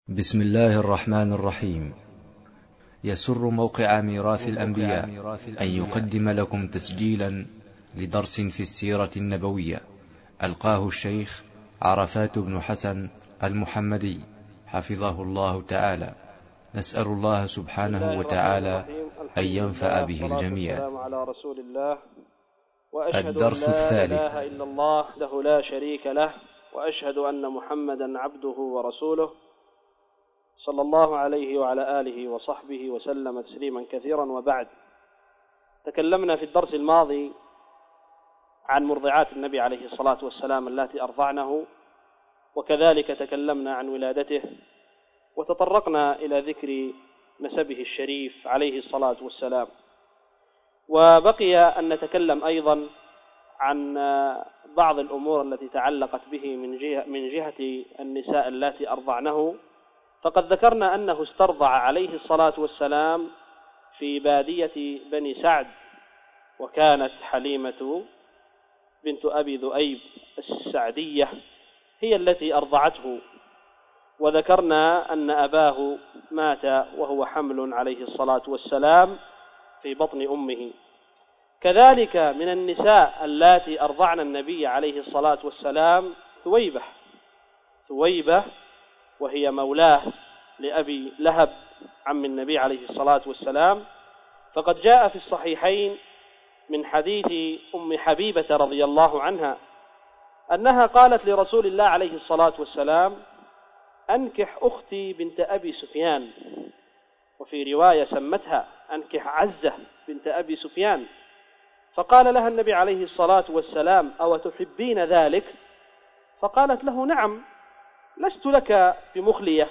بسم الله الرحمن الرحيم. يسر موقع ميراث الأنبياء أن يقدم لكم تسجيلا لدرس في السيرة النبوية ألقاه الشيخ عرفات بن حسن المحمدي حفظه الله تعالى. نسأل الله سبحانه وتعالى أن ينفع به الجميع. على رسول الله وأشهد الدرس أن لا الثالث. إله إلا الله له لا شريك له، وأشهد أن محمدا عبده ورسوله صلى الله عليه وعلى آله وصحبه وسلم تسليما كثيرا. وبعد، تكلمنا في الدرس الماضي عن مرضعات النبي عليه الصلاة والسلام اللاتي أرضعنه، وكذلك تكلمنا عن ولادته، وتطرقنا إلى ذكر نسبه الشريف عليه الصلاة والسلام. وبقي أن نتكلم أيضا عن بعض الأمور التي تعلقت به من جهة النساء اللاتي أرضعنه. فقد ذكرنا أنه استرضع عليه الصلاة والسلام في بادية بني سعد، وكانت حليمة بنت أبي ذؤيب السعدية هي التي أرضعته، وذكرنا أن أباه مات وهو حمل عليه الصلاة والسلام في بطن أمه. كذلك من النساء اللاتي أرضعن النبي عليه الصلاة والسلام ثويبة، وهي مولاه لأبي لهب عم النبي عليه الصلاة والسلام. فقد جاء في الصحيحين من حديث أم حبيبة رضي الله عنها أنها قالت لرسول الله عليه الصلاة والسلام: أنكح أختي بنت أبي سفيان، وفي رواية سمتها أنكح عزة بنت أبي سفيان. فقال لها النبي عليه الصلاة والسلام: أو تحبين ذلك؟ فقالت له: نعم، لست لك بمخلية،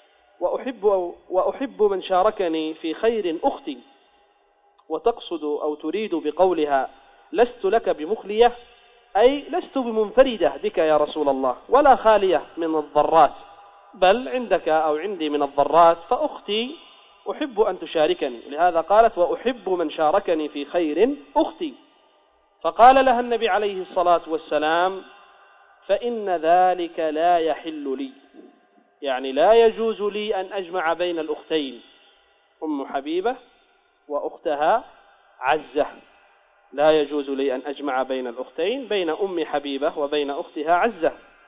وأحب من شاركني في خير أختي. وتقصد أو تريد بقولها لست لك بمخلية أي لست بمنفردة بك يا رسول الله، ولا خالية من الضرات، بل عندك أو عندي من الضرات، فأختي أحب أن تشاركني. لهذا قالت: وأحب من شاركني في خير أختي. فقال لها النبي عليه الصلاة والسلام: فإن ذلك لا يحل لي، يعني لا يجوز لي أن أجمع بين الأختين، أم حبيبة وأختها عزة، لا يجوز لي أن أجمع بين الأختين، بين أم حبيبة وبين أختها عزة.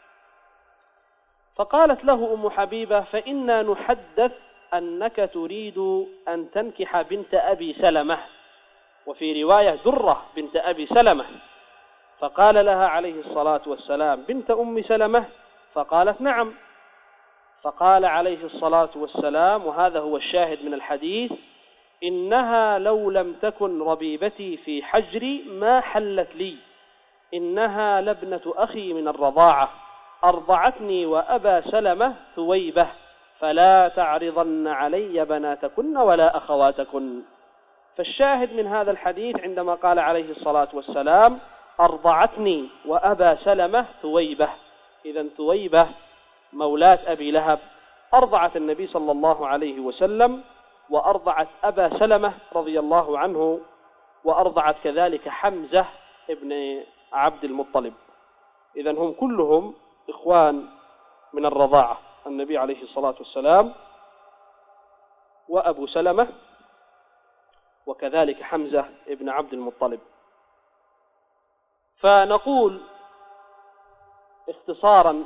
فقالت له أم حبيبة: فإنا نحدث أنك تريد أن تنكح بنت أبي سلمة، وفي رواية درة بنت أبي سلمة. فقال لها عليه الصلاة والسلام: بنت أم سلمة؟ فقالت: نعم. فقال عليه الصلاة والسلام، وهذا هو الشاهد من الحديث: إنها لو لم تكن ربيبتي في حجري ما حلت لي، إنها لابنة أخي من الرضاعة، أرضعتني وأبا سلمة ثويبة، فلا تعرضن علي بناتكن ولا أخواتكن. فالشاهد من هذا الحديث عندما قال عليه الصلاة والسلام: أرضعتني وأبا سلمة ثويبة، إذن ثويبة مولاة أبي لهب أرضعت النبي صلى الله عليه وسلم، وأرضعت أبا سلمة رضي الله عنه، وأرضعت كذلك حمزة ابن عبد المطلب. إذن هم كلهم إخوان من الرضاعة، النبي عليه الصلاة والسلام وأبو سلمة وكذلك حمزة ابن عبد المطلب. فنقول اختصارا: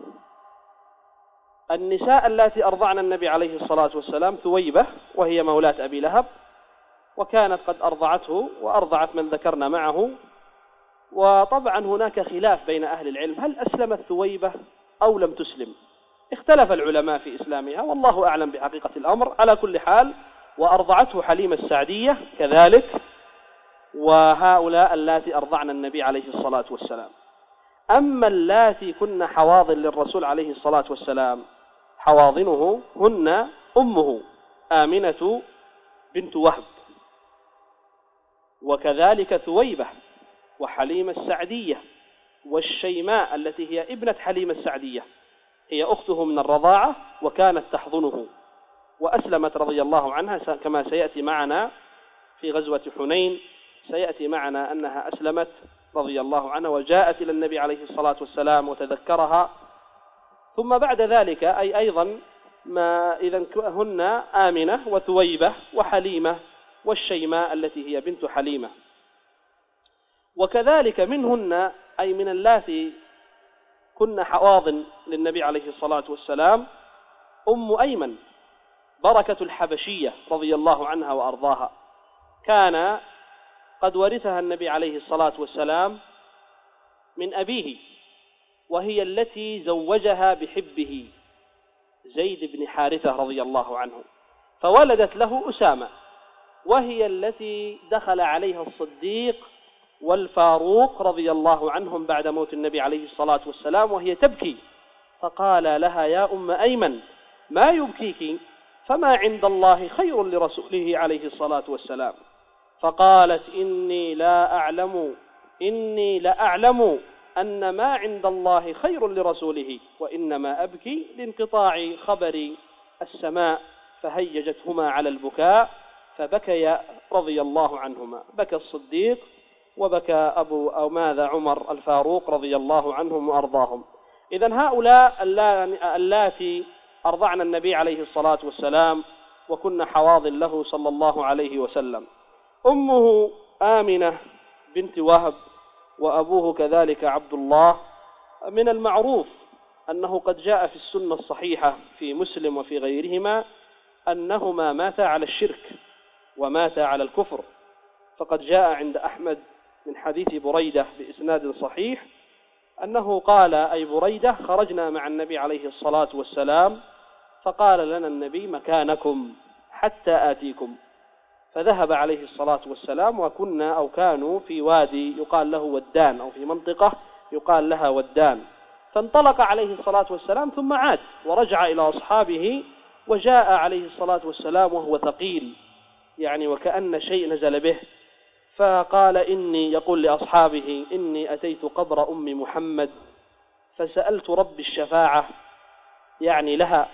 النساء التي أرضعن النبي عليه الصلاة والسلام ثويبة، وهي مولاة أبي لهب، وكانت قد أرضعته وأرضعت من ذكرنا معه. وطبعا هناك خلاف بين أهل العلم، هل أسلمت ثويبة أو لم تسلم؟ اختلف العلماء في إسلامها، والله أعلم بحقيقة الأمر. على كل حال، وأرضعته حليمة السعدية كذلك، وهؤلاء اللاتي أرضعن النبي عليه الصلاة والسلام. أما اللاتي كن حواضن للرسول عليه الصلاة والسلام، حواضنه هن أمه آمنة بنت وهب، وكذلك ثويبة وحليمة السعدية والشيماء التي هي ابنة حليمة السعدية، هي أخته من الرضاعة، وكانت تحضنه وأسلمت رضي الله عنها، كما سيأتي معنا في غزوة حنين، سيأتي معنا أنها أسلمت رضي الله عنها وجاءت إلى النبي عليه الصلاة والسلام وتذكرها. ثم بعد ذلك أي أيضا ما إذن هن آمنة وثويبة وحليمة والشيماء التي هي بنت حليمة. وكذلك منهن أي من اللاتي كن حواضن للنبي عليه الصلاة والسلام أم أيمن بركة الحبشية رضي الله عنها وأرضاها، كان قد ورثها النبي عليه الصلاة والسلام من أبيه، وهي التي زوجها بحبه زيد بن حارثة رضي الله عنه، فولدت له أسامة، وهي التي دخل عليها الصديق والفاروق رضي الله عنهم بعد موت النبي عليه الصلاة والسلام وهي تبكي، فقال لها يا أم أيمن ما يبكيك؟ فما عند الله خير لرسوله عليه الصلاة والسلام. فقالت إني لا أعلم أن ما عند الله خير لرسوله، وإنما أبكي لانقطاع خبر السماء، فهيجتهما على البكاء فبكيا رضي الله عنهما، بكى الصديق وبكى عمر الفاروق رضي الله عنهم وأرضاهم. إذن هؤلاء اللاتي أرضعن النبي عليه الصلاة والسلام وكن حواضن له صلى الله عليه وسلم. أمه آمنة بنت وهب وأبوه كذلك عبد الله. من المعروف أنه قد جاء في السنة الصحيحة في مسلم وفي غيرهما أنهما ماتا على الشرك وماتا على الكفر، فقد جاء عند أحمد من حديث بريدة بإسناد صحيح أنه قال أي بريدة خرجنا مع النبي عليه الصلاة والسلام فقال لنا النبي مكانكم حتى آتيكم، فذهب عليه الصلاة والسلام كانوا في وادي يقال له ودان، أو في منطقة يقال لها ودان، فانطلق عليه الصلاة والسلام ثم عاد ورجع إلى أصحابه، وجاء عليه الصلاة والسلام وهو ثقيل يعني وكأن شيء نزل به، فقال يقول لأصحابه إني أتيت قبر أم محمد فسألت رب الشفاعة يعني لها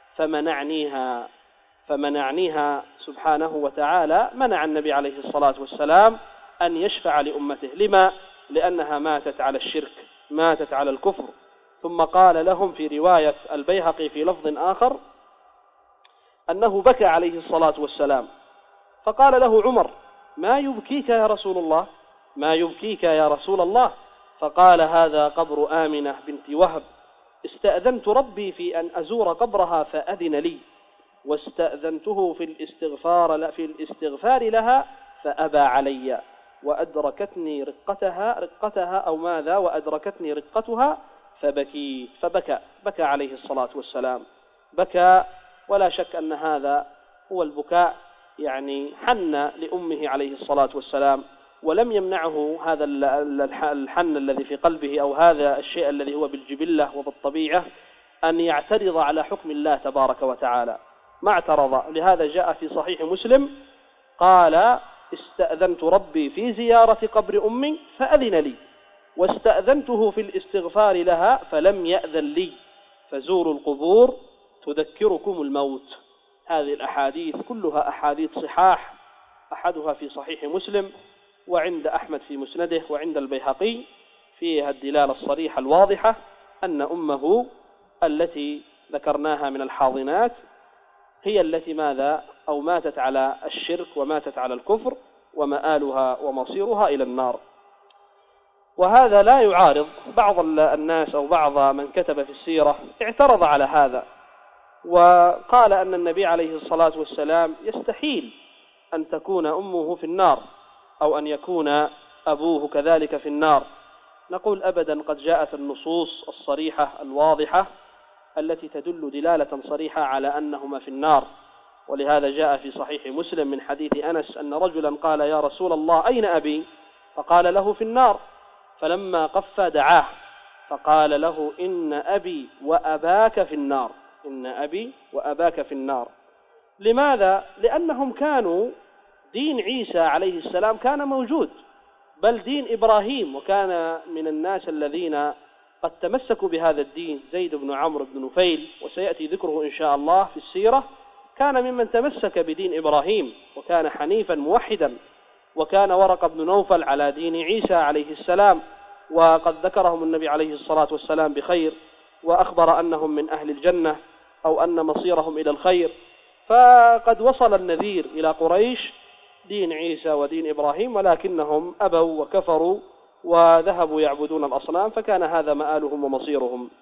فمنعنيها سبحانه وتعالى، منع النبي عليه الصلاة والسلام أن يشفع لأمته. لما؟ لأنها ماتت على الشرك، ماتت على الكفر. ثم قال لهم في رواية البيهقي في لفظ آخر أنه بكى عليه الصلاة والسلام، فقال له عمر ما يبكيك يا رسول الله؟ ما يبكيك يا رسول الله؟ فقال هذا قبر آمنة بنت وهب، استأذنت ربي في أن أزور قبرها فأذن لي، واستأذنته في الاستغفار لها فأبى علي، وأدركتني وأدركتني رقتها فبكى عليه الصلاة والسلام، بكى، ولا شك أن هذا هو البكاء يعني حن لأمه عليه الصلاة والسلام، ولم يمنعه هذا الحن الذي في قلبه أو هذا الشيء الذي هو بالجبلة وبالطبيعة أن يعترض على حكم الله تبارك وتعالى، ما اعترض. لهذا جاء في صحيح مسلم قال استأذنت ربي في زيارة قبر أمي فأذن لي، واستأذنته في الاستغفار لها فلم يأذن لي، فزوروا القبور تذكركم الموت. هذه الأحاديث كلها أحاديث صحاح، أحدها في صحيح مسلم وعند أحمد في مسنده وعند البيهقي، فيها الدلالة الصريحة الواضحة أن أمه التي ذكرناها من الحاضنات هي التي ماتت على الشرك وماتت على الكفر، ومآلها ومصيرها إلى النار. وهذا لا يعارض بعض الناس أو بعض من كتب في السيرة اعترض على هذا وقال أن النبي عليه الصلاة والسلام يستحيل أن تكون أمه في النار أو أن يكون أبوه كذلك في النار. نقول أبدا، قد جاءت النصوص الصريحة الواضحة التي تدل دلالة صريحة على أنهما في النار. ولهذا جاء في صحيح مسلم من حديث أنس أن رجلا قال يا رسول الله أين أبي؟ فقال له في النار، فلما قف دعاه فقال له إن أبي وأباك في النار، إن أبي وأباك في النار. لماذا؟ لأنهم كانوا دين عيسى عليه السلام كان موجود، بل دين إبراهيم، وكان من الناس الذين قد تمسكوا بهذا الدين زيد بن عمرو بن نفيل، وسيأتي ذكره إن شاء الله في السيرة، كان ممن تمسك بدين إبراهيم وكان حنيفا موحدا. وكان ورقة بن نوفل على دين عيسى عليه السلام، وقد ذكرهم النبي عليه الصلاة والسلام بخير وأخبر أنهم من أهل الجنة. أو أن مصيرهم إلى الخير. فقد وصل النذير إلى قريش دين عيسى ودين إبراهيم، ولكنهم أبوا وكفروا وذهبوا يعبدون الأصنام، فكان هذا مآلهم ومصيرهم.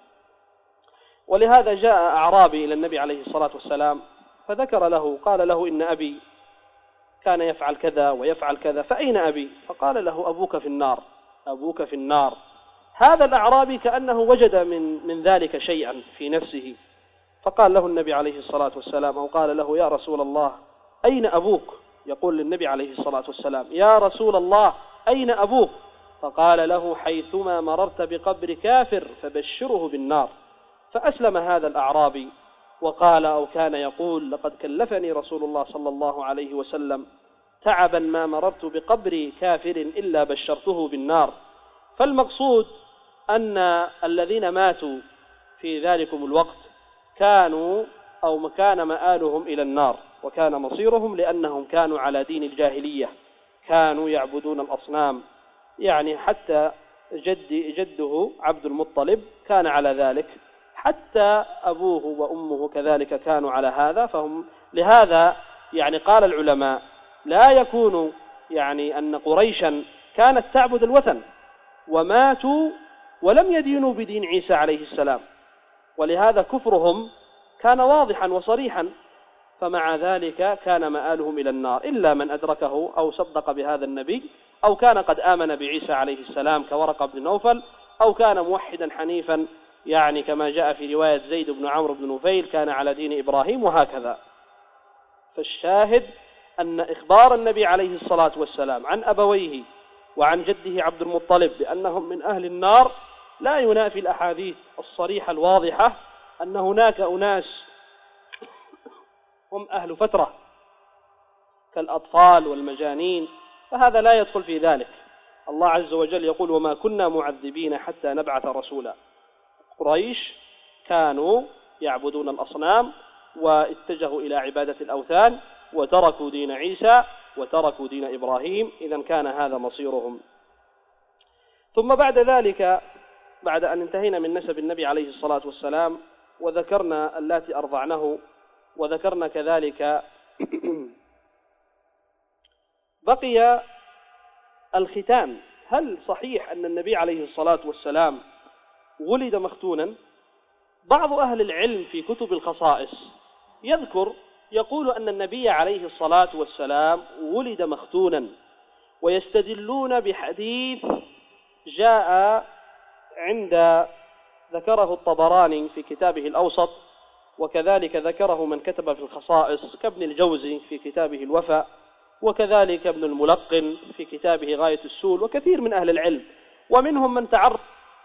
ولهذا جاء أعرابي إلى النبي عليه الصلاة والسلام فذكر له، قال له: إن أبي كان يفعل كذا ويفعل كذا، فأين أبي؟ فقال له: أبوك في النار، أبوك في النار. هذا الأعرابي كأنه وجد من ذلك شيئا في نفسه، فقال له النبي عليه الصلاة والسلام، أو قال له: يا رسول الله أين أبوك؟ يقول للنبي عليه الصلاة والسلام: يا رسول الله أين أبوك؟ فقال له: حيثما مررت بقبر كافر فبشره بالنار. فأسلم هذا الأعرابي وقال أو كان يقول: لقد كلفني رسول الله صلى الله عليه وسلم تعبا ما مررت بقبر كافر إلا بشرته بالنار. فالمقصود أن الذين ماتوا في ذلكم الوقت كانوا أو كان مآلهم إلى النار، وكان مصيرهم، لأنهم كانوا على دين الجاهلية، كانوا يعبدون الأصنام. يعني حتى جده عبد المطلب كان على ذلك، حتى أبوه وأمه كذلك كانوا على هذا. فهم لهذا يعني قال العلماء: لا يكون يعني أن قريشا كانت تعبد الوثن وماتوا ولم يدينوا بدين عيسى عليه السلام، ولهذا كفرهم كان واضحا وصريحا، فمع ذلك كان مآلهم إلى النار، إلا من أدركه أو صدق بهذا النبي، أو كان قد آمن بعيسى عليه السلام كورقة بن نوفل، أو كان موحدا حنيفا، يعني كما جاء في رواية زيد بن عمرو بن نفيل كان على دين إبراهيم، وهكذا. فالشاهد أن إخبار النبي عليه الصلاة والسلام عن أبويه وعن جده عبد المطلب بأنهم من أهل النار لا ينافي الأحاديث الصريحة الواضحة أن هناك أناس هم أهل فترة كالأطفال والمجانين، فهذا لا يدخل في ذلك. الله عز وجل يقول: وما كنا معذبين حتى نبعث رسولا. قريش كانوا يعبدون الأصنام واتجهوا إلى عبادة الأوثان وتركوا دين عيسى وتركوا دين إبراهيم، إذن كان هذا مصيرهم. ثم بعد ذلك، بعد أن انتهينا من نسب النبي عليه الصلاة والسلام وذكرنا اللاتي أرضعنه وذكرنا كذلك بقي الختان. هل صحيح أن النبي عليه الصلاة والسلام ولد مختونا؟ بعض أهل العلم في كتب الخصائص يقول أن النبي عليه الصلاة والسلام ولد مختونا، ويستدلون بحديث جاء ذكره الطبراني في كتابه الأوسط، وكذلك ذكره من كتب في الخصائص كابن الجوزي في كتابه الوفاء، وكذلك ابن الملقن في كتابه غاية السول، وكثير من أهل العلم، ومنهم من تعرض.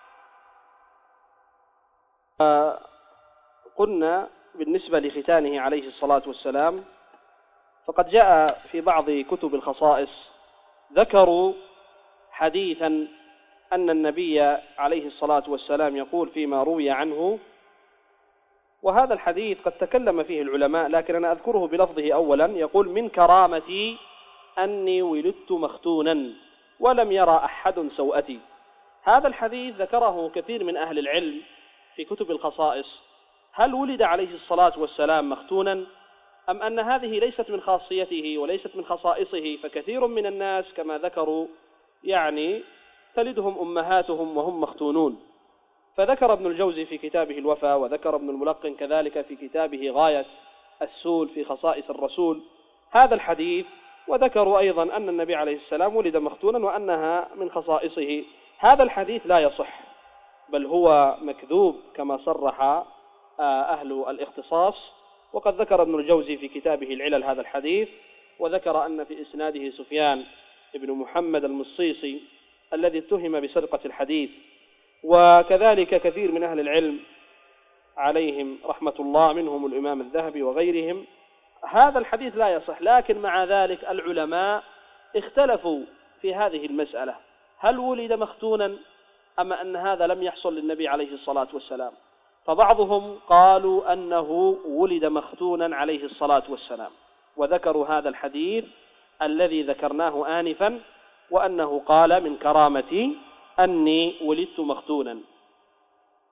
قلنا بالنسبة لختانه عليه الصلاة والسلام، فقد جاء في بعض كتب الخصائص ذكروا حديثا أن النبي عليه الصلاة والسلام يقول فيما روي عنه، وهذا الحديث قد تكلم فيه العلماء، لكن أنا أذكره بلفظه أولا. يقول: من كرامتي أني ولدت مختونا ولم يرى أحد سوءتي. هذا الحديث ذكره كثير من أهل العلم في كتب الخصائص. هل ولد عليه الصلاة والسلام مختونا، أم أن هذه ليست من خاصيته وليست من خصائصه؟ فكثير من الناس كما ذكروا يعني تلدهم أمهاتهم وهم مختونون. فذكر ابن الجوزي في كتابه الوفاء، وذكر ابن الملقن كذلك في كتابه غاية السول في خصائص الرسول هذا الحديث، وذكروا أيضا أن النبي عليه السلام ولد مختونا وأنها من خصائصه. هذا الحديث لا يصح، بل هو مكذوب كما صرح أهل الاختصاص. وقد ذكر ابن الجوزي في كتابه العلل هذا الحديث، وذكر أن في إسناده سفيان بن محمد المصيصي الذي اتهم بسرقة الحديث، وكذلك كثير من أهل العلم عليهم رحمة الله، منهم الإمام الذهبي وغيرهم. هذا الحديث لا يصح، لكن مع ذلك العلماء اختلفوا في هذه المسألة: هل ولد مختونا أما أن هذا لم يحصل للنبي عليه الصلاة والسلام؟ فبعضهم قالوا أنه ولد مختونا عليه الصلاة والسلام، وذكروا هذا الحديث الذي ذكرناه آنفا، وأنه قال: من كرامتي أني ولدت مختونا.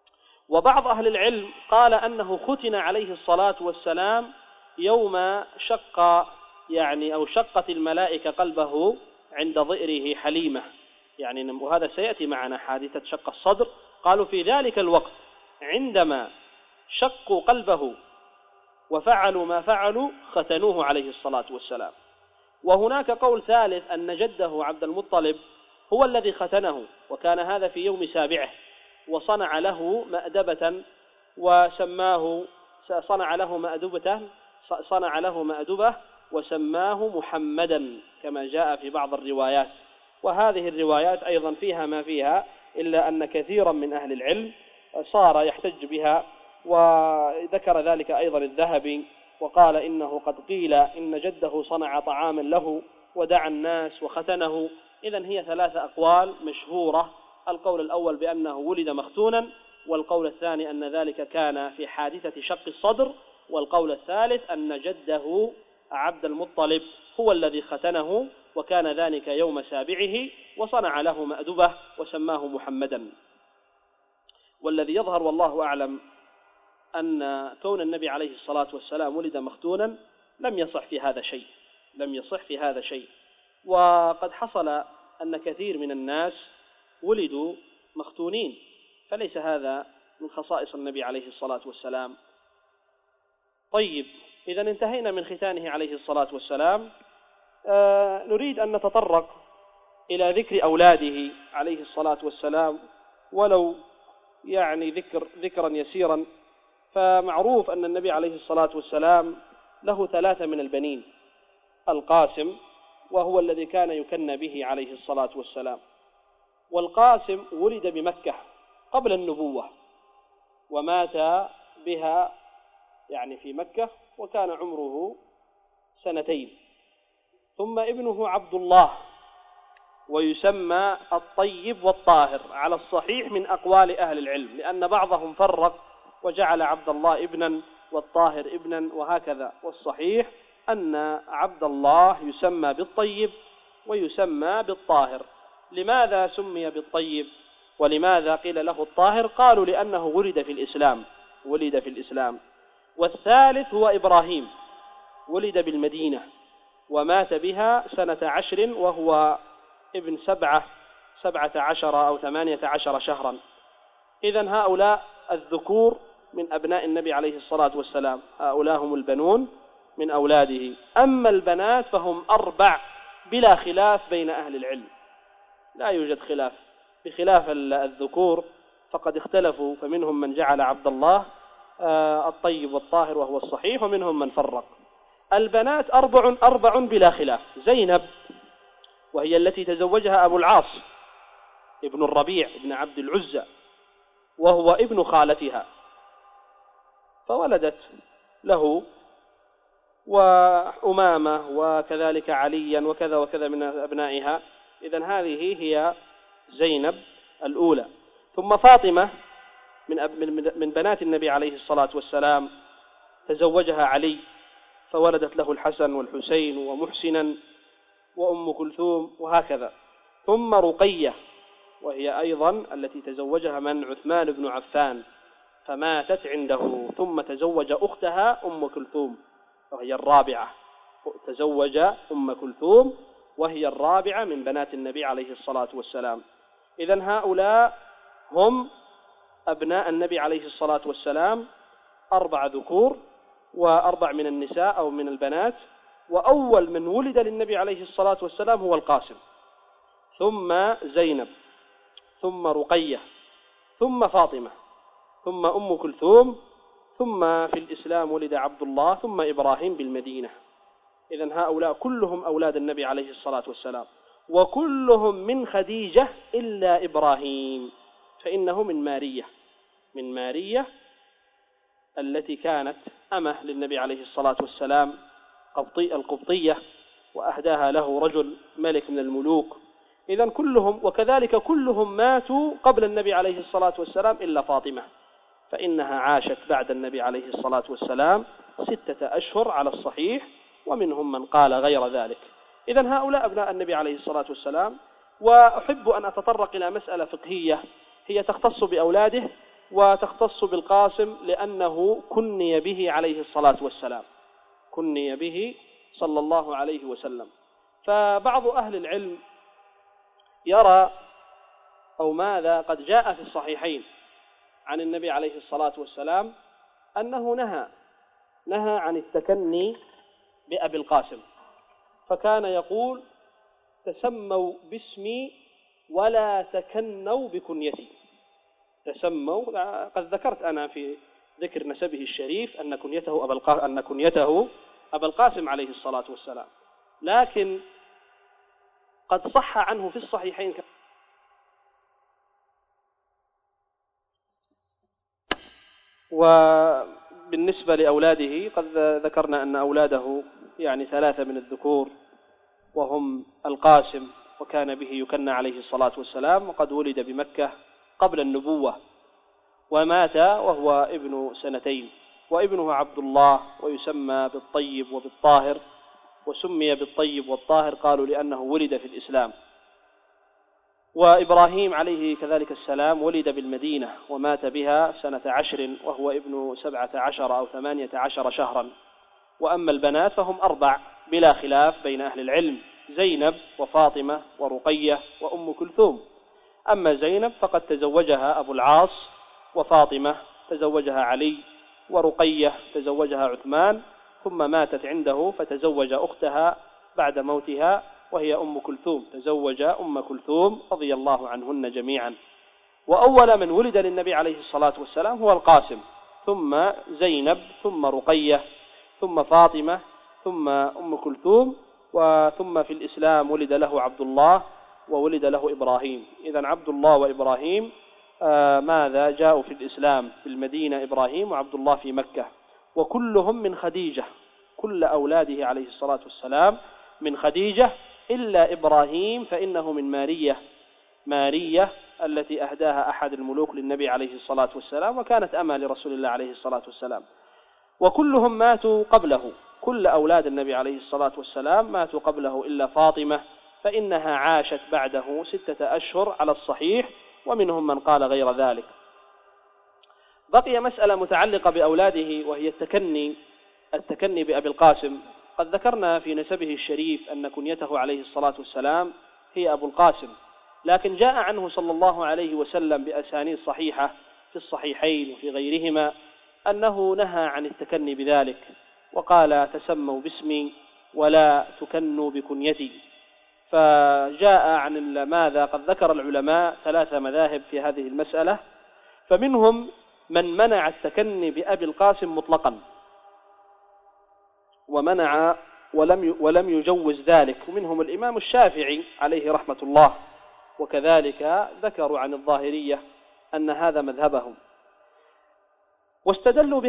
وبعض أهل العلم قال أنه ختن عليه الصلاة والسلام يوم شق أو شقت الملائكة قلبه عند ضئره حليمة، وهذا سيأتي معنا حادثة شق الصدر. قالوا في ذلك الوقت عندما شقوا قلبه وفعلوا ما فعلوا ختنوه عليه الصلاة والسلام. وهناك قول ثالث أن جده عبد المطلب هو الذي ختنه، وكان هذا في يوم سابعه، وصنع له مأدبة وسماه صنع له مأدبة وسماه محمدا كما جاء في بعض الروايات. وهذه الروايات أيضا فيها ما فيها، إلا أن كثيرا من أهل العلم صار يحتج بها، وذكر ذلك أيضا الذهبي وقال إنه قد قيل إن جده صنع طعاما له ودعا الناس وختنه. إذن هي 3 أقوال مشهورة: القول الأول بأنه ولد مختونا، والقول الثاني أن ذلك كان في حادثة شق الصدر، والقول الثالث أن جده عبد المطلب هو الذي ختنه، وكان ذلك يوم سابعه، وصنع له مأدبة وسماه محمدا. والذي يظهر والله أعلم أن كون النبي عليه الصلاة والسلام ولد مختونا لم يصح في هذا شيء. وقد حصل أن كثير من الناس ولدوا مختونين، فليس هذا من خصائص النبي عليه الصلاة والسلام. طيب، إذا انتهينا من ختانه عليه الصلاة والسلام. نريد أن نتطرق إلى ذكر أولاده عليه الصلاة والسلام، ولو ذكرا يسيرا. فمعروف أن النبي عليه الصلاة والسلام له 3 من البنين: القاسم، وهو الذي كان يكنى به عليه الصلاة والسلام. والقاسم ولد بمكة قبل النبوة، ومات بها في مكة، وكان عمره 2. ثم ابنه عبد الله، ويسمى الطيب والطاهر على الصحيح من أقوال أهل العلم، لأن بعضهم فرق وجعل عبد الله ابنا والطاهر ابنا وهكذا. والصحيح أن عبد الله يسمى بالطيب ويسمى بالطاهر. لماذا سمي بالطيب ولماذا قيل له الطاهر؟ قالوا لأنه ولد في الإسلام. والثالث هو إبراهيم، ولد بالمدينة ومات بها 10 وهو ابن 17 أو 18 شهرا. إذن هؤلاء الذكور من أبناء النبي عليه الصلاة والسلام، هؤلاء هم البنون من أولاده. أما البنات فهم 4 بلا خلاف بين أهل العلم، لا يوجد خلاف، بخلاف الذكور فقد اختلفوا، فمنهم من جعل عبد الله الطيب والطاهر وهو الصحيح، ومنهم من فرق. البنات 4 بلا خلاف: زينب، وهي التي تزوجها أبو العاص ابن الربيع ابن عبد العزى، وهو ابن خالتها، فولدت له، وأمامة وكذلك عليا وكذا وكذا من أبنائها. إذن هذه هي زينب الأولى. ثم فاطمة من بنات النبي عليه الصلاة والسلام، تزوجها علي فولدت له الحسن والحسين ومحسنا وأم كلثوم وهكذا. ثم رقية، وهي أيضا التي تزوجها من عثمان بن عفان فماتت عنده. ثم تزوج أختها أم كلثوم وهي الرابعة، تزوج أم كلثوم وهي الرابعة من بنات النبي عليه الصلاة والسلام. إذن هؤلاء هم أبناء النبي عليه الصلاة والسلام، 4 ذكور و4 من النساء أو من البنات. وأول من ولد للنبي عليه الصلاة والسلام هو القاسم، ثم زينب، ثم رقية، ثم فاطمة، ثم أم كلثوم، ثم في الإسلام ولد عبد الله، ثم إبراهيم بالمدينة. إذن هؤلاء كلهم أولاد النبي عليه الصلاة والسلام، وكلهم من خديجة إلا إبراهيم، فإنه من مارية التي كانت أمه للنبي عليه الصلاة والسلام القبطية، وأهداها له رجل ملك من الملوك. إذن كلهم، وكذلك كلهم ماتوا قبل النبي عليه الصلاة والسلام إلا فاطمة، فإنها عاشت بعد النبي عليه الصلاة والسلام 6 أشهر على الصحيح، ومنهم من قال غير ذلك. إذن هؤلاء أبناء النبي عليه الصلاة والسلام. وأحب أن أتطرق إلى مسألة فقهية هي تختص بأولاده، وتختص بالقاسم لأنه كني به عليه الصلاة والسلام، كني به صلى الله عليه وسلم. فبعض أهل العلم يرى أو ماذا قد جاء في الصحيحين عن النبي عليه الصلاة والسلام أنه نهى عن التكني بأبي القاسم، فكان يقول تسموا باسمي ولا تكنوا بكنيتي. تسموا، قد ذكرت أنا في ذكر نسبه الشريف أن كنيته أبا القاسم عليه الصلاة والسلام، لكن قد صح عنه في الصحيحين. وبالنسبة لأولاده قد ذكرنا أن أولاده يعني 3 من الذكور، وهم القاسم وكان به يكنى عليه الصلاة والسلام، وقد ولد بمكة قبل النبوة ومات وهو ابن 2 سنين، وابنه عبد الله ويسمى بالطيب وبالطاهر، وسمي بالطيب والطاهر قالوا لأنه ولد في الإسلام. وإبراهيم عليه كذلك السلام ولد بالمدينة ومات بها 10 وهو ابن 17 أو 18 شهرا. وأما البنات فهم 4 بلا خلاف بين أهل العلم: زينب وفاطمة ورقية وأم كلثوم. أما زينب فقد تزوجها أبو العاص، وفاطمة تزوجها علي، ورقية تزوجها عثمان، ثم ماتت عنده فتزوج أختها بعد موتها وهي أم كلثوم، تزوج أم كلثوم رضي الله عنهن جميعا. وأول من ولد للنبي عليه الصلاة والسلام هو القاسم، ثم زينب، ثم رقية، ثم فاطمة، ثم أم كلثوم، وثم في الإسلام ولد له عبد الله وولد له إبراهيم. إذن عبد الله وإبراهيم ماذا جاءوا في الإسلام في المدينة، إبراهيم وعبد الله في مكة، وكلهم من خديجة، كل أولاده عليه الصلاة والسلام من خديجة إلا إبراهيم فإنه من مارية التي أهداها أحد الملوك للنبي عليه الصلاة والسلام، وكانت أمة لرسول الله عليه الصلاة والسلام. وكلهم ماتوا قبله، كل أولاد النبي عليه الصلاة والسلام ماتوا قبله إلا فاطمة، فإنها عاشت بعده 6 أشهر على الصحيح، ومنهم من قال غير ذلك. بقي مسألة متعلقة بأولاده وهي التكني بأبي القاسم. قد ذكرنا في نسبه الشريف أن كنيته عليه الصلاة والسلام هي أبو القاسم، لكن جاء عنه صلى الله عليه وسلم بأسانيد صحيحة في الصحيحين وفي غيرهما أنه نهى عن التكني بذلك، وقال تسموا باسمي ولا تكنوا بكنيتي. فجاء عن ماذا قد ذكر العلماء 3 مذاهب في هذه المسألة، فمنهم من منع التكني بأبي القاسم مطلقا ومنع ولم يجوز ذلك، ومنهم الإمام الشافعي عليه رحمة الله، وكذلك ذكروا عن الظاهرية أن هذا مذهبهم. واستدلوا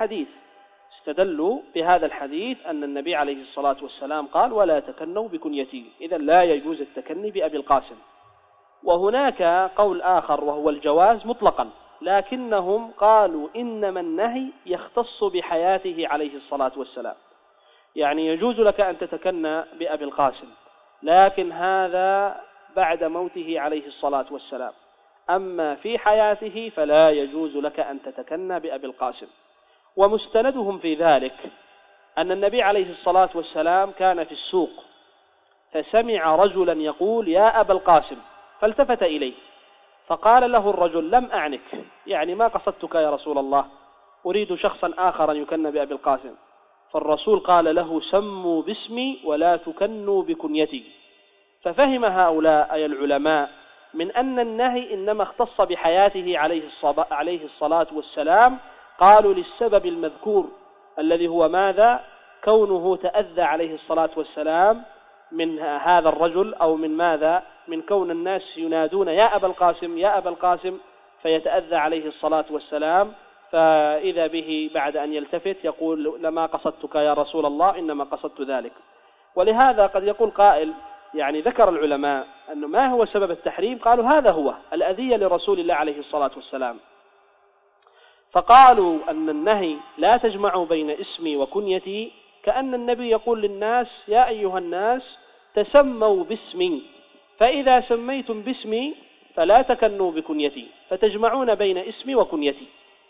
بهذا الحديث أن النبي عليه الصلاة والسلام قال ولا تكنوا بكنيتي، إذن لا يجوز التكني بأبي القاسم. وهناك قول آخر وهو الجواز مطلقا، لكنهم قالوا إنما النهي يختص بحياته عليه الصلاة والسلام، يعني يجوز لك أن تتكنى بأبي القاسم، لكن هذا بعد موته عليه الصلاة والسلام، أما في حياته فلا يجوز لك أن تتكنى بأبي القاسم. ومستندهم في ذلك أن النبي عليه الصلاة والسلام كان في السوق فسمع رجلا يقول يا أبا القاسم، فالتفت إليه فقال له الرجل لم أعنك، يعني ما قصدتك يا رسول الله، أريد شخصا آخر يكنى بأبي القاسم. فالرسول قال له سموا باسمي ولا تكنوا بكنيتي. ففهم هؤلاء أي العلماء من أن النهي إنما اختص بحياته عليه الصلاة والسلام، قالوا للسبب المذكور الذي هو ماذا؟ كونه تأذى عليه الصلاة والسلام من هذا الرجل، أو من ماذا؟ من كون الناس ينادون يا أبا القاسم يا أبا القاسم، فيتأذى عليه الصلاة والسلام، فإذا به بعد أن يلتفت يقول لما قصدتك يا رسول الله، إنما قصدت ذلك. ولهذا قد يقول قائل يعني ذكر العلماء أنه ما هو سبب التحريم؟ قالوا هذا هو الأذية لرسول الله عليه الصلاة والسلام، فقالوا أن النهي لا تجمعوا بين اسمي وكنيتي، كأن النبي يقول للناس يا أيها الناس تسموا باسمي، فإذا سميتم باسمي فلا تكنوا بكنيتي، فتجمعون بين اسمي وكنيتي.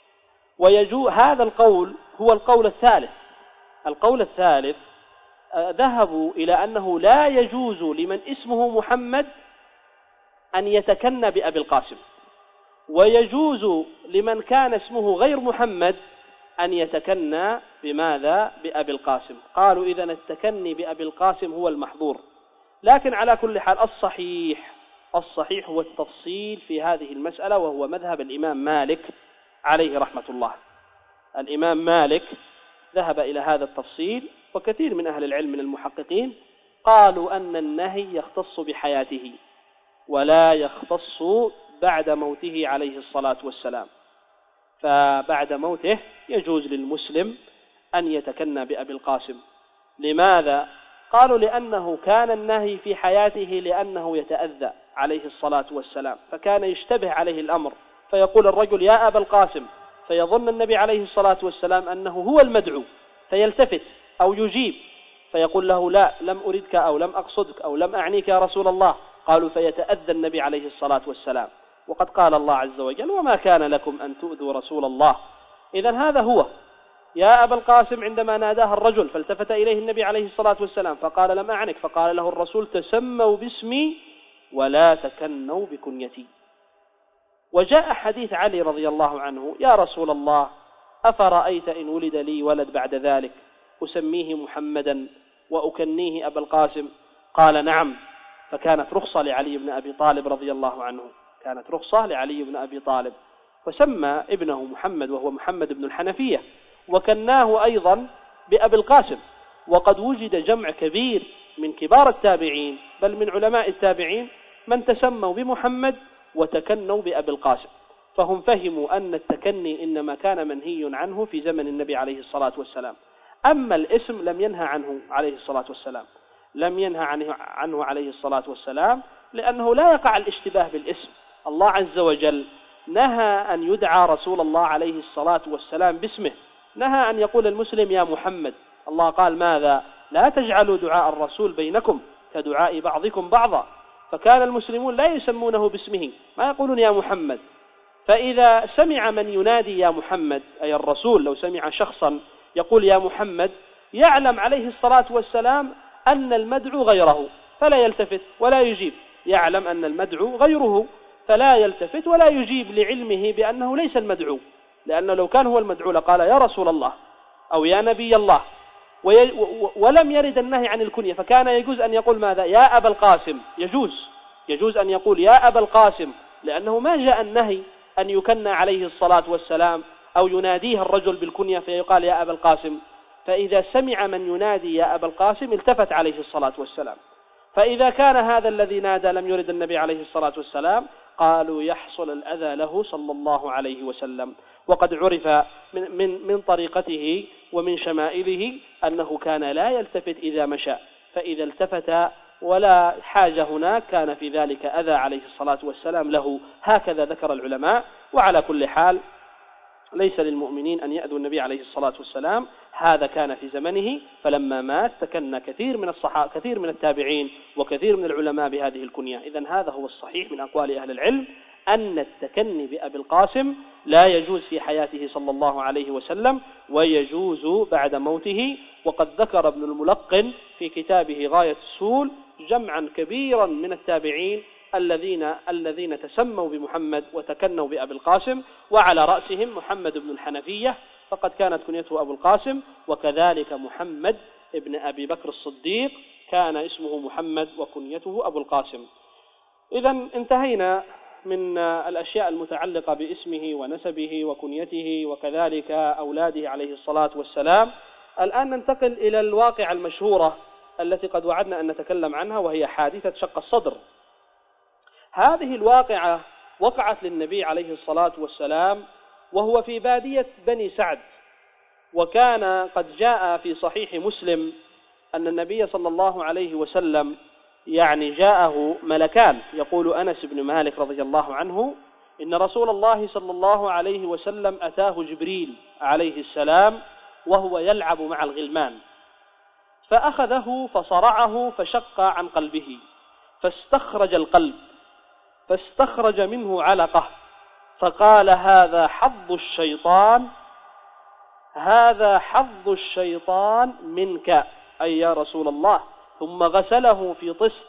هذا القول هو القول الثالث. القول الثالث ذهبوا إلى أنه لا يجوز لمن اسمه محمد أن يتكنى بأبي القاسم، ويجوز لمن كان اسمه غير محمد أن يتكنى بماذا؟ بأبي القاسم. قالوا إذن التكني بأبي القاسم هو المحظور. لكن على كل حال الصحيح هو التفصيل في هذه المسألة، وهو مذهب الإمام مالك عليه رحمة الله. الإمام مالك ذهب إلى هذا التفصيل، وكثير من أهل العلم من المحققين قالوا أن النهي يختص بحياته ولا يختص بعد موته عليه الصلاة والسلام. فبعد موته يجوز للمسلم أن يتكنى بأبي القاسم. لماذا؟ قالوا لأنه كان النهي في حياته لأنه يتأذى عليه الصلاة والسلام، فكان يشتبه عليه الأمر، فيقول الرجل يا أبا القاسم، فيظن النبي عليه الصلاة والسلام أنه هو المدعو، فيلتفت أو يجيب فيقول له لا، لم أردك أو لم أقصدك أو لم أعنيك يا رسول الله. قالوا فيتأذى النبي عليه الصلاة والسلام، وقد قال الله عز وجل وما كان لكم أن تؤذوا رسول الله. إذن هذا هو يا أبا القاسم عندما ناداه الرجل، فالتفت إليه النبي عليه الصلاة والسلام فقال لم أعنك، فقال له الرسول تسموا باسمي ولا تكنوا بكنيتي. وجاء حديث علي رضي الله عنه يا رسول الله أفرأيت إن ولد لي ولد بعد ذلك أسميه محمدا وأكنيه أبا القاسم؟ قال نعم. فكانت رخصة لعلي بن أبي طالب رضي الله عنه، كانت رخصة لعلي بن أبي طالب، فسمى ابنه محمد وهو محمد بن الحنفية، وكناه أيضا بأبي القاسم. وقد وجد جمع كبير من كبار التابعين بل من علماء التابعين من تسموا بمحمد وتكنوا بأبي القاسم، فهم فهموا أن التكني إنما كان منهي عنه في زمن النبي عليه الصلاة والسلام. أما الاسم لم ينهى عنه عليه الصلاة والسلام، لم ينهى عنه عليه الصلاة والسلام، لأنه لا يقع الاشتباه بالاسم. الله عز وجل نهى أن يدعى رسول الله عليه الصلاة والسلام باسمه، نهى أن يقول المسلم يا محمد. الله قال ماذا؟ لا تجعلوا دعاء الرسول بينكم كدعاء بعضكم بعضا. فكان المسلمون لا يسمونه باسمه، ما يقولون يا محمد. فإذا سمع من ينادي يا محمد، أي الرسول لو سمع شخصا يقول يا محمد، يعلم عليه الصلاة والسلام أن المدعو غيره فلا يلتفت ولا يجيب، يعلم أن المدعو غيره فلا يلتفت ولا يجيب لعلمه بأنه ليس المدعو، لأنه لو كان هو المدعو لقال يا رسول الله أو يا نبي الله، ولم يرد النهي عن الكنية، فكان يجوز أن يقول ماذا؟ يا أبا القاسم. يجوز أن يقول يا أبا القاسم، لأنه ما جاء النهي أن يكنى عليه الصلاة والسلام أو يناديه الرجل بالكنية فيقال يا أبا القاسم. فإذا سمع من ينادي يا أبا القاسم التفت عليه الصلاة والسلام. فإذا كان هذا الذي نادى لم يرد النبي عليه الصلاة والسلام قالوا يحصل الأذى له صلى الله عليه وسلم. وقد عرف من طريقته ومن شمائله أنه كان لا يلتفت إذا مشى، فإذا التفت ولا حاجة هناك كان في ذلك أذى عليه الصلاة والسلام له، هكذا ذكر العلماء. وعلى كل حال ليس للمؤمنين أن يأذوا النبي عليه الصلاة والسلام، هذا كان في زمنه، فلما مات تكنى كثير من الصحابة كثير من التابعين وكثير من العلماء بهذه الكنية. إذن هذا هو الصحيح من أقوال أهل العلم، أن التكني بأبي القاسم لا يجوز في حياته صلى الله عليه وسلم، ويجوز بعد موته. وقد ذكر ابن الملقن في كتابه غاية السول جمعا كبيرا من التابعين الذين تسموا بمحمد وتكنوا بأبي القاسم، وعلى رأسهم محمد بن الحنفية فقد كانت كنيته أبو القاسم، وكذلك محمد ابن أبي بكر الصديق كان اسمه محمد وكنيته أبو القاسم. إذن انتهينا من الأشياء المتعلقة باسمه ونسبه وكنيته وكذلك أولاده عليه الصلاة والسلام. الآن ننتقل إلى الواقعة المشهورة التي قد وعدنا أن نتكلم عنها، وهي حادثة شق الصدر. هذه الواقعة وقعت للنبي عليه الصلاة والسلام وهو في بادية بني سعد، وكان قد جاء في صحيح مسلم أن النبي صلى الله عليه وسلم جاءه ملكان. يقول أنس بن مالك رضي الله عنه إن رسول الله صلى الله عليه وسلم أتاه جبريل عليه السلام وهو يلعب مع الغلمان، فأخذه فصرعه فشق عن قلبه فاستخرج القلب، فاستخرج منه علقة فقال هذا حظ الشيطان، هذا حظ الشيطان منك أي يا رسول الله. ثم غسله في طست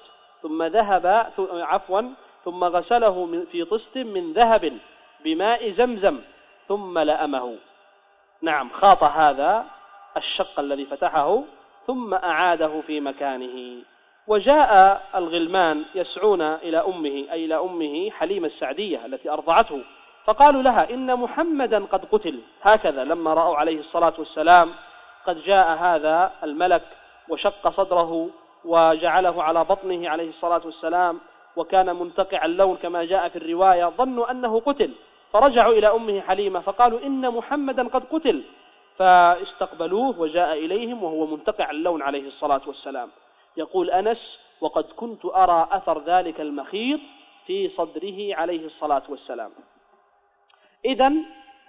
ثم غسله في طست من ذهب بماء زمزم ثم لأمه. نعم، خاط هذا الشق الذي فتحه ثم أعاده في مكانه. وجاء الغلمان يسعون إلى أمه، أي إلى أمه حليمة السعدية التي أرضعته، فقالوا لها إن محمدا قد قتل. هكذا لما رأوا عليه الصلاة والسلام قد جاء هذا الملك وشق صدره وجعله على بطنه عليه الصلاة والسلام وكان منتقع اللون كما جاء في الرواية، ظنوا أنه قتل، فرجعوا إلى أمه حليمة فقالوا إن محمدا قد قتل، فاستقبلوه وجاء إليهم وهو منتقع اللون عليه الصلاة والسلام. يقول أنس: وقد كنت أرى أثر ذلك المخيط في صدره عليه الصلاة والسلام. إذن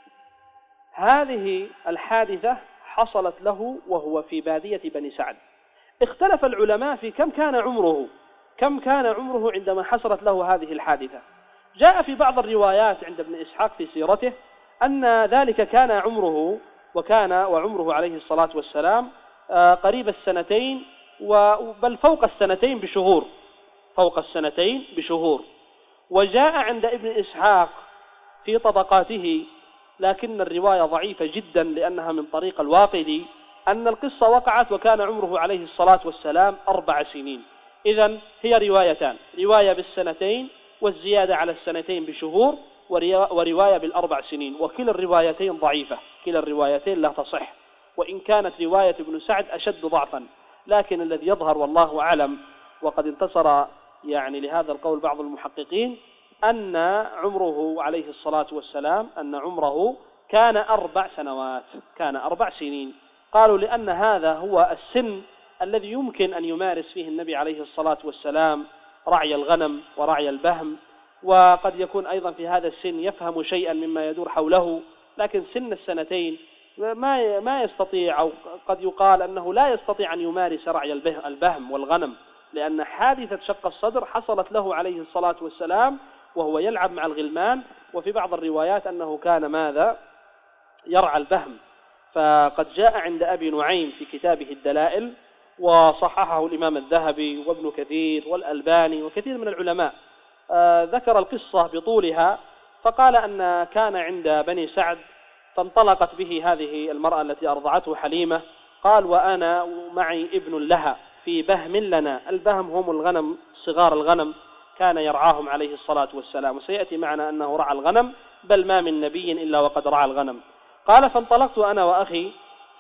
هذه الحادثة حصلت له وهو في بادية بني سعد. اختلف العلماء في كم كان عمره عندما حصلت له هذه الحادثة. جاء في بعض الروايات عند ابن إسحاق في سيرته أن ذلك كان عمره وعمره عليه الصلاة والسلام قريب السنتين، بل فوق السنتين بشهور. وجاء عند ابن إسحاق في طبقاته، لكن الرواية ضعيفة جدا لأنها من طريق الواقدي، أن القصة وقعت وكان عمره عليه الصلاة والسلام 4 سنين. إذن هي روايتان، رواية بالسنتين والزيادة على السنتين بشهور، ورواية بال4 سنين، وكلا الروايتين ضعيفة، كلا الروايتين لا تصح، وإن كانت رواية ابن سعد أشد ضعفا. لكن الذي يظهر والله أعلم، وقد انتصر لهذا القول بعض المحققين، أن عمره عليه الصلاة والسلام كان 4 سنوات، كان 4 سنين. قالوا لأن هذا هو السن الذي يمكن أن يمارس فيه النبي عليه الصلاة والسلام رعي الغنم ورعي البهم، وقد يكون أيضا في هذا السن يفهم شيئا مما يدور حوله، لكن سن السنتين ما يستطيع، أو قد يقال أنه لا يستطيع أن يمارس رعي البهم والغنم، لأن حادثة شق الصدر حصلت له عليه الصلاة والسلام وهو يلعب مع الغلمان. وفي بعض الروايات أنه كان ماذا؟ يرعى البهم. فقد جاء عند أبي نعيم في كتابه الدلائل، وصححه الإمام الذهبي وابن كثير والألباني وكثير من العلماء، ذكر القصة بطولها، فقال أن كان عند بني سعد فانطلقت به هذه المرأة التي أرضعته حليمة، قال: وأنا معي ابن لها في بهم لنا. البهم هم الغنم، صغار الغنم، كان يرعاهم عليه الصلاة والسلام، وسيأتي معنا أنه رعى الغنم، بل ما من نبي إلا وقد رعى الغنم. قال: فانطلقت أنا وأخي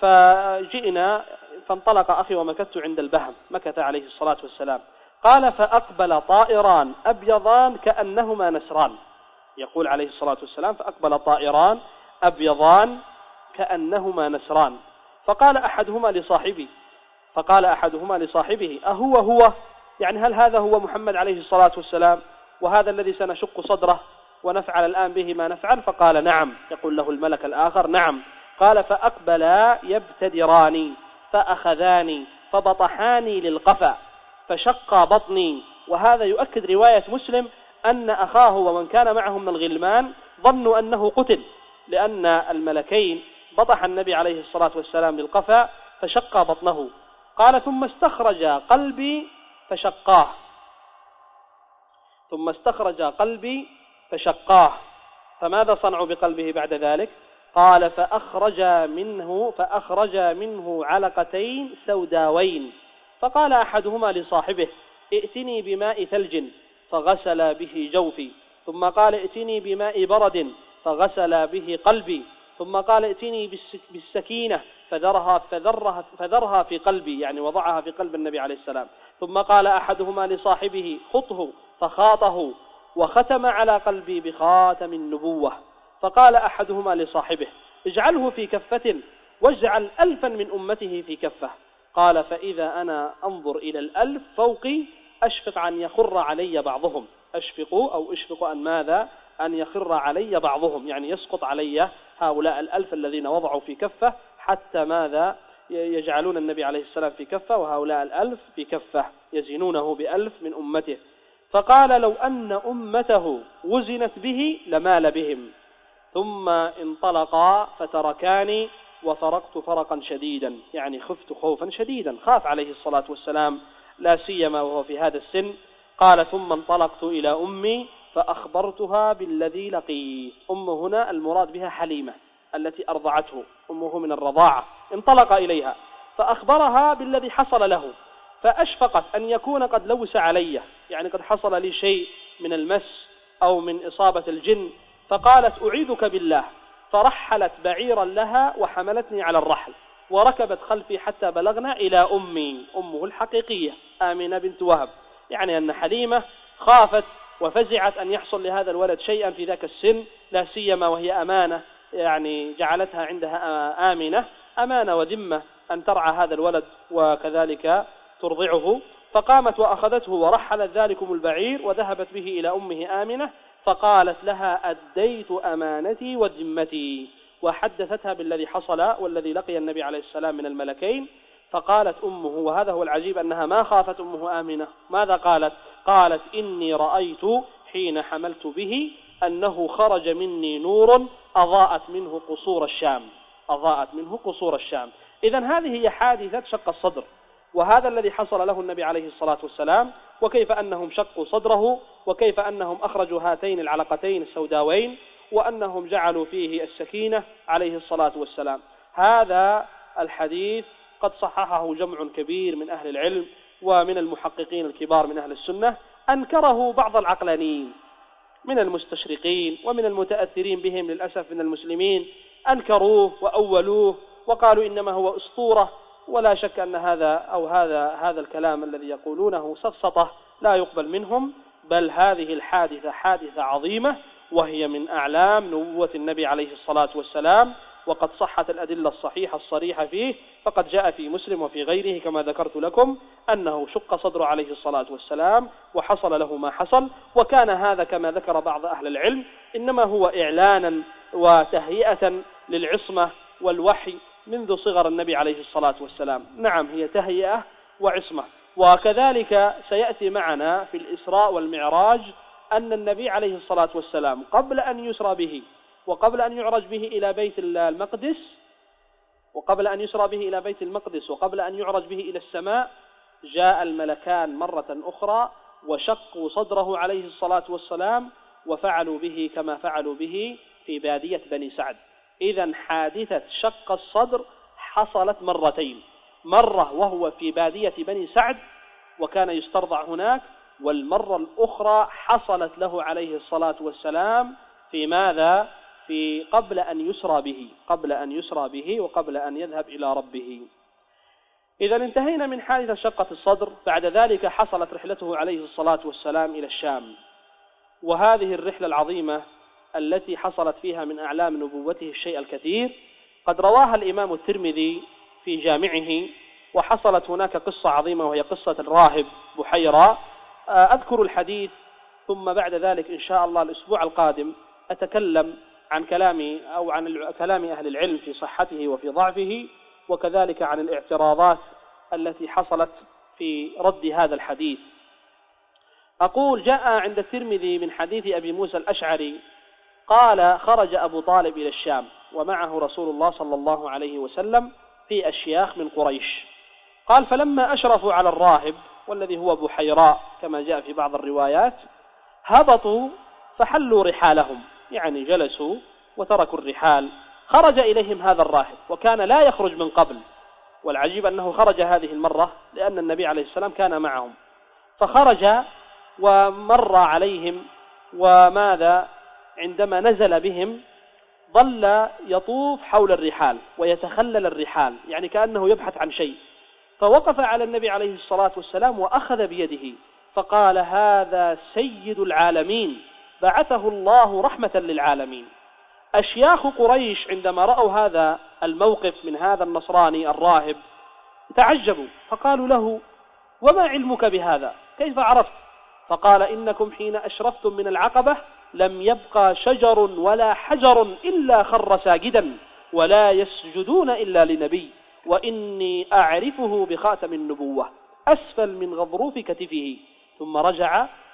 فانطلق أخي ومكثت عند البهم، مكث عليه الصلاة والسلام. قال: فأقبل طائران أبيضان كأنهما نسران. يقول عليه الصلاة والسلام: فأقبل طائران أبيضان كأنهما نسران. فقال أحدهما لصاحبه: أهو يعني هل هذا هو محمد عليه الصلاة والسلام، وهذا الذي سنشق صدره ونفعل الآن به ما نفعل؟ فقال: نعم. يقول له الملك الآخر: نعم. قال: فأقبلا يبتدراني فأخذاني فبطحاني للقفا فشق بطني. وهذا يؤكد رواية مسلم أن أخاه ومن كان معه من الغلمان ظنوا أنه قتل، لأن الملكين بطح النبي عليه الصلاة والسلام للقفا فشق بطنه. قال: ثم استخرج قلبي فماذا صنعوا بقلبه بعد ذلك؟ قال: فأخرج منه علقتين سوداوين. فقال أحدهما لصاحبه: ائتني بماء ثلج فغسل به جوفي. ثم قال: ائتني بماء برد فغسل به قلبي. ثم قال: ائتني بالسكينة فذرها في قلبي، يعني وضعها في قلب النبي عليه السلام. ثم قال أحدهما لصاحبه: خطه فخاطه وختم على قلبي بخاتم النبوة. فقال أحدهما لصاحبه: اجعله في كفة واجعل 1000 من أمته في كفة. قال: فإذا أنا أنظر إلى 1000 فوقي أشفق أن يخر علي بعضهم، أشفق أن ماذا؟ أن يخر علي بعضهم، يعني يسقط علي هؤلاء 1000 الذين وضعوا في كفة، حتى ماذا؟ يجعلون النبي عليه السلام في كفة وهؤلاء 1000 في كفة، يزينونه ب1000 من أمته. فقال لو أن أمته وزنت به لمال بهم، ثم انطلقا فتركاني وفرقت فرقا شديدا، يعني خفت خوفا شديدا، خاف عليه الصلاة والسلام لا سيما وهو في هذا السن. قال ثم انطلقت إلى أمي فأخبرتها بالذي لقيت. أمه هنا المراد بها حليمة التي أرضعته، أمه من الرضاعة، انطلق إليها فأخبرها بالذي حصل له، فأشفقت أن يكون قد لوس علي، يعني قد حصل لي شيء من المس أو من إصابة الجن، فقالت أعيذك بالله، فرحلت بعيرا لها وحملتني على الرحل وركبت خلفي حتى بلغنا إلى أمي، أمه الحقيقية آمنة بنت وهب. يعني أن حليمة خافت وفزعت أن يحصل لهذا الولد شيئا في ذاك السن، لا سيما وهي أمانة، يعني جعلتها عندها آمنة، أمانة وذمة أن ترعى هذا الولد وكذلك ترضعه. فقامت وأخذته ورحلت ذلكم البعير وذهبت به إلى أمه آمنة، فقالت لها أديت أمانتي وذمتي، وحدثتها بالذي حصل والذي لقي النبي عليه السلام من الملكين. فقالت أمه، وهذا هو العجيب أنها ما خافت أمه آمنة، ماذا قالت؟ قالت إني رأيت حين حملت به أنه خرج مني نور أضاءت منه قصور الشام، أضاءت منه قصور الشام. إذن هذه هي حادثة شق الصدر، وهذا الذي حصل له النبي عليه الصلاة والسلام، وكيف أنهم شقوا صدره، وكيف أنهم أخرجوا هاتين العلقتين السوداوين، وأنهم جعلوا فيه السكينة عليه الصلاة والسلام. هذا الحديث قد صححه جمع كبير من أهل العلم ومن المحققين الكبار من أهل السنة، أنكره بعض العقلانيين من المستشرقين ومن المتأثرين بهم للأسف من المسلمين، أنكروه وأولوه وقالوا إنما هو أسطورة، ولا شك أن هذا الكلام الذي يقولونه سفسطة لا يقبل منهم، بل هذه الحادثة حادثة عظيمة، وهي من أعلام نبوة النبي عليه الصلاة والسلام، وقد صحت الأدلة الصحيحة الصريحة فيه. فقد جاء في مسلم وفي غيره كما ذكرت لكم أنه شق صدره عليه الصلاة والسلام وحصل له ما حصل، وكان هذا كما ذكر بعض أهل العلم إنما هو إعلانا وتهيئة للعصمة والوحي منذ صغر النبي عليه الصلاة والسلام. نعم، هي تهيئة وعصمة. وكذلك سيأتي معنا في الإسراء والمعراج أن النبي عليه الصلاة والسلام قبل أن يسرى به وقبل أن يعرج به إلى بيت المقدس وقبل أن يعرج به إلى السماء، جاء الملكان مرة أخرى وشقوا صدره عليه الصلاة والسلام وفعلوا به كما فعلوا به في بادية بني سعد. إذن حادثة شق الصدر حصلت مرتين، مرة وهو في بادية بني سعد وكان يسترضع هناك، والمرة الأخرى حصلت له عليه الصلاة والسلام في ماذا؟ في قبل أن يسرى به وقبل أن يذهب إلى ربه. إذا انتهينا من حادثة شقة الصدر. بعد ذلك حصلت رحلته عليه الصلاة والسلام إلى الشام، وهذه الرحلة العظيمة التي حصلت فيها من أعلام نبوته الشيء الكثير قد رواها الإمام الترمذي في جامعه، وحصلت هناك قصة عظيمة وهي قصة الراهب بحيرة. أذكر الحديث ثم بعد ذلك إن شاء الله الأسبوع القادم أتكلم عن كلام أهل العلم في صحته وفي ضعفه، وكذلك عن الاعتراضات التي حصلت في رد هذا الحديث. أقول جاء عند الترمذي من حديث أبي موسى الأشعري قال خرج أبو طالب إلى الشام ومعه رسول الله صلى الله عليه وسلم في أشياخ من قريش. قال فلما أشرفوا على الراهب والذي هو بحيراء كما جاء في بعض الروايات، هبطوا فحلوا رحالهم، يعني جلسوا وتركوا الرحال. خرج إليهم هذا الراهب وكان لا يخرج من قبل، والعجيب أنه خرج هذه المرة لأن النبي عليه السلام كان معهم، فخرج ومر عليهم، وماذا عندما نزل بهم ظل يطوف حول الرحال ويتخلل الرحال، يعني كأنه يبحث عن شيء، فوقف على النبي عليه الصلاة والسلام وأخذ بيده فقال هذا سيد العالمين بعثه الله رحمة للعالمين. أشياخ قريش عندما رأوا هذا الموقف من هذا النصراني الراهب تعجبوا، فقالوا له وما علمك بهذا؟ كيف عرفت؟ فقال إنكم حين أشرفتم من العقبة لم يبقى شجر ولا حجر إلا خر ساجدا، ولا يسجدون إلا لنبي، وإني أعرفه بخاتم النبوة أسفل من غضروف كتفه. ثم رجع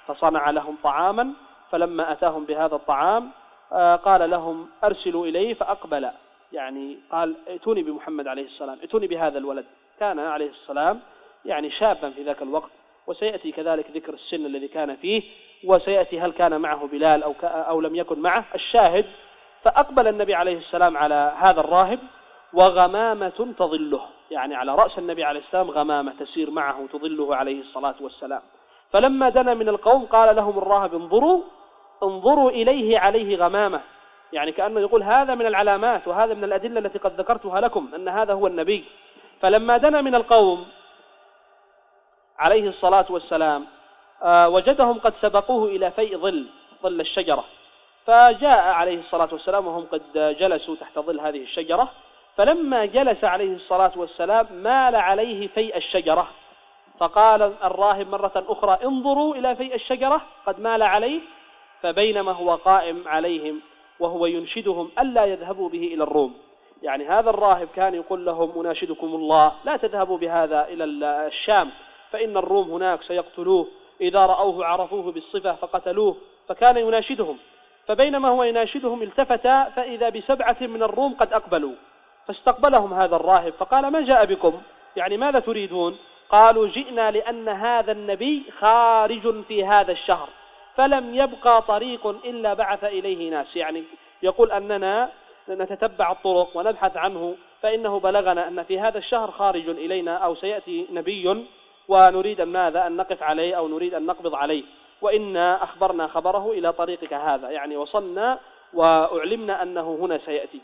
فصنع لهم طعاما، فلما أتاهم بهذا الطعام قال لهم أرسلوا إليه، فأقبل، يعني قال ائتوني بمحمد عليه السلام، ائتوني بهذا الولد. كان عليه السلام يعني شابا في ذاك الوقت، وسيأتي كذلك ذكر السن الذي كان فيه، وسيأتي هل كان معه بلال أو لم يكن معه. الشاهد فأقبل النبي عليه السلام على هذا الراهب وغمامة تظله، يعني على رأس النبي عليه السلام غمامة تسير معه تظله عليه الصلاة والسلام. فلما دنا من القوم قال لهم الراهب انظروا إليه عليه غمامة، يعني كأنه يقول هذا من العلامات وهذا من الأدلة التي قد ذكرتها لكم أن هذا هو النبي. فلما دنا من القوم عليه الصلاة والسلام وجدهم قد سبقوه إلى فيء ظل الشجرة، فجاء عليه الصلاة والسلام وهم قد جلسوا تحت ظل هذه الشجرة. فلما جلس عليه الصلاة والسلام مال عليه فيء الشجرة، فقال الراهب مرة أخرى انظروا إلى فيء الشجرة قد مال عليه. فبينما هو قائم عليهم وهو ينشدهم ألا يذهبوا به إلى الروم، يعني هذا الراهب كان يقول لهم أناشدكم الله لا تذهبوا بهذا إلى الشام، فإن الروم هناك سيقتلوه، إذا رأوه عرفوه بالصفة فقتلوه، فكان يناشدهم. فبينما هو يناشدهم التفت فإذا ب7 من الروم قد أقبلوا، فاستقبلهم هذا الراهب فقال ما جاء بكم، يعني ماذا تريدون؟ قالوا جئنا لأن هذا النبي خارج في هذا الشهر، فلم يبقى طريق إلا بعث إليه ناس، يعني يقول أننا نتتبع الطرق ونبحث عنه، فإنه بلغنا أن في هذا الشهر خارج إلينا أو سيأتي نبي، ونريد ماذا أن نقف عليه أو نريد أن نقبض عليه، وإنا أخبرنا خبره إلى طريقك هذا، يعني وصلنا وأعلمنا أنه هنا سيأتي.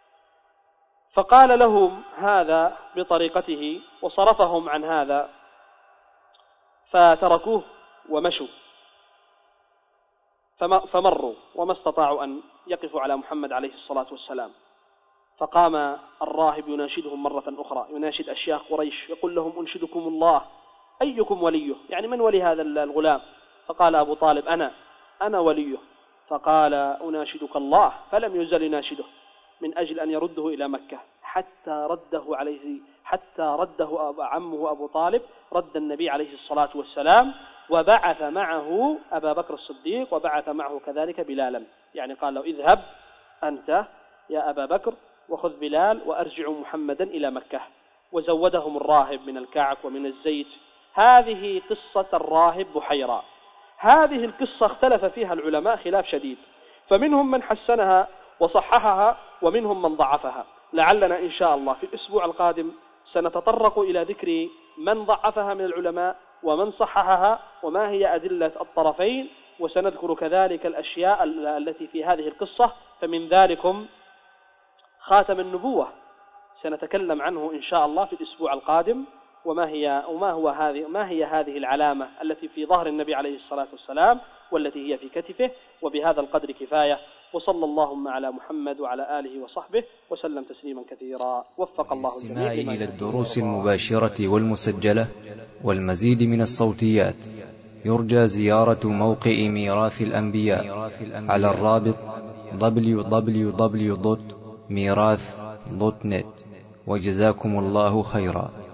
فقال لهم هذا بطريقته وصرفهم عن هذا، فتركوه ومشوا، فمروا وما استطاعوا أن يقفوا على محمد عليه الصلاة والسلام. فقام الراهب يناشدهم مرة أخرى، يناشد أشياخ قريش، يقول لهم أنشدكم الله أيكم وليه، يعني من ولي هذا الغلام؟ فقال أبو طالب أنا وليه. فقال أناشدك الله، فلم يزل يناشده من أجل أن يرده إلى مكة، حتى رده عمه أبو طالب، رد النبي عليه الصلاة والسلام، وبعث معه أبا بكر الصديق، وبعث معه كذلك بلالا، يعني قال له اذهب أنت يا أبا بكر وخذ بلال وأرجعوا محمدا إلى مكة. وزودهم الراهب من الكعك ومن الزيت. هذه قصة الراهب بحيرة. هذه القصة اختلف فيها العلماء خلاف شديد، فمنهم من حسنها وصححها ومنهم من ضعفها. لعلنا إن شاء الله في الأسبوع القادم سنتطرق إلى ذكر من ضعفها من العلماء ومن صححها وما هي أدلة الطرفين، وسنذكر كذلك الأشياء التي في هذه القصة. فمن ذلكم خاتم النبوة سنتكلم عنه إن شاء الله في الأسبوع القادم، ما هي هذه العلامة التي في ظهر النبي عليه الصلاة والسلام والتي هي في كتفه. وبهذا القدر كفاية، وصلى اللهم على محمد وعلى آله وصحبه وسلم تسليما كثيرا. وفق الله الجميع إلى الدروس المباشرة والمسجلة والمزيد من الصوتيات. يرجى زيارة موقع ميراث الأنبياء على الرابط www.mirath.net. وجزاكم الله خيرا.